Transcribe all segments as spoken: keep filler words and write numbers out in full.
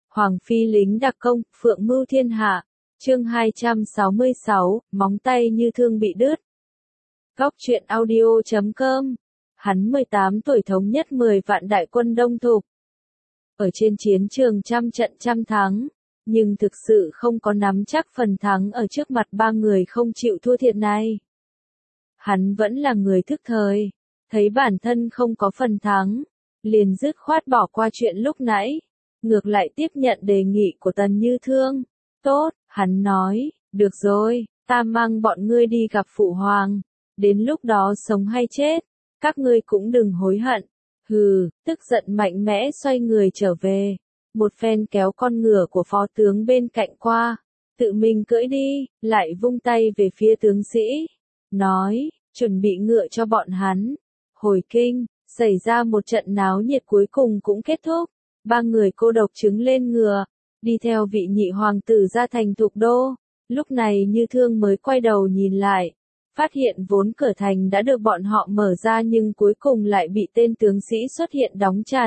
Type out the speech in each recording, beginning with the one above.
Hoàng phi lính đặc công, phượng mưu thiên hạ. Chương hai trăm sáu mươi sáu, móng tay như thương bị đứt. Góc truyện audio chấm com. Hắn mười tám tuổi thống nhất mười vạn đại quân Đông Thục. Ở trên chiến trường trăm trận trăm thắng, nhưng thực sự không có nắm chắc phần thắng ở trước mặt ba người không chịu thua thiệt này. Hắn vẫn là người thức thời, thấy bản thân không có phần thắng, liền dứt khoát bỏ qua chuyện lúc nãy, ngược lại tiếp nhận đề nghị của Tần Như Thương. Tốt, hắn nói, được rồi, ta mang bọn ngươi đi gặp Phụ Hoàng, đến lúc đó sống hay chết, các ngươi cũng đừng hối hận. Hừ, tức giận mạnh mẽ xoay người trở về, một phen kéo con ngựa của phó tướng bên cạnh qua, tự mình cưỡi đi, lại vung tay về phía tướng sĩ, nói, chuẩn bị ngựa cho bọn hắn. Hồi kinh, xảy ra một trận náo nhiệt cuối cùng cũng kết thúc, ba người cô độc trứng lên ngựa, đi theo vị nhị hoàng tử ra thành Thục Đô. Lúc này Như Thương mới quay đầu nhìn lại, phát hiện vốn cửa thành đã được bọn họ mở ra nhưng cuối cùng lại bị tên tướng sĩ xuất hiện đóng chặt.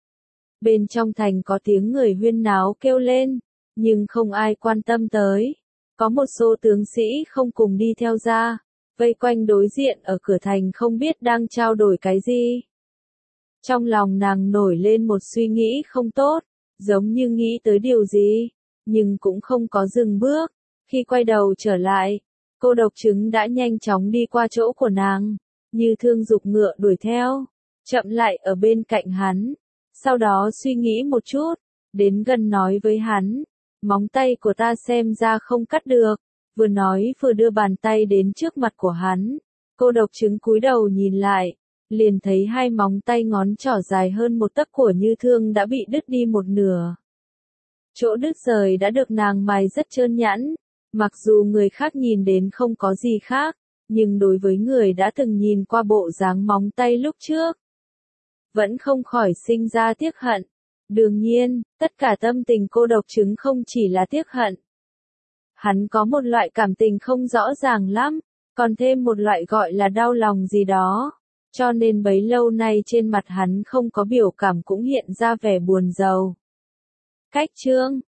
Bên trong thành có tiếng người huyên náo kêu lên, nhưng không ai quan tâm tới. Có một số tướng sĩ không cùng đi theo ra, vây quanh đối diện ở cửa thành không biết đang trao đổi cái gì. Trong lòng nàng nổi lên một suy nghĩ không tốt, giống như nghĩ tới điều gì, nhưng cũng không có dừng bước. Khi quay đầu trở lại, cô độc trứng đã nhanh chóng đi qua chỗ của nàng, Như Thương giục ngựa đuổi theo, chậm lại ở bên cạnh hắn. Sau đó suy nghĩ một chút, đến gần nói với hắn, móng tay của ta xem ra không cắt được. Vừa nói vừa đưa bàn tay đến trước mặt của hắn, cô độc trứng cúi đầu nhìn lại, liền thấy hai móng tay ngón trỏ dài hơn một tấc của Như Thương đã bị đứt đi một nửa. Chỗ đứt rời đã được nàng mài rất trơn nhẵn, mặc dù người khác nhìn đến không có gì khác, nhưng đối với người đã từng nhìn qua bộ dáng móng tay lúc trước, vẫn không khỏi sinh ra tiếc hận. Đương nhiên, tất cả tâm tình cô độc trứng không chỉ là tiếc hận. Hắn có một loại cảm tình không rõ ràng lắm, còn thêm một loại gọi là đau lòng gì đó, cho nên bấy lâu nay trên mặt hắn không có biểu cảm cũng hiện ra vẻ buồn rầu. Cách chương,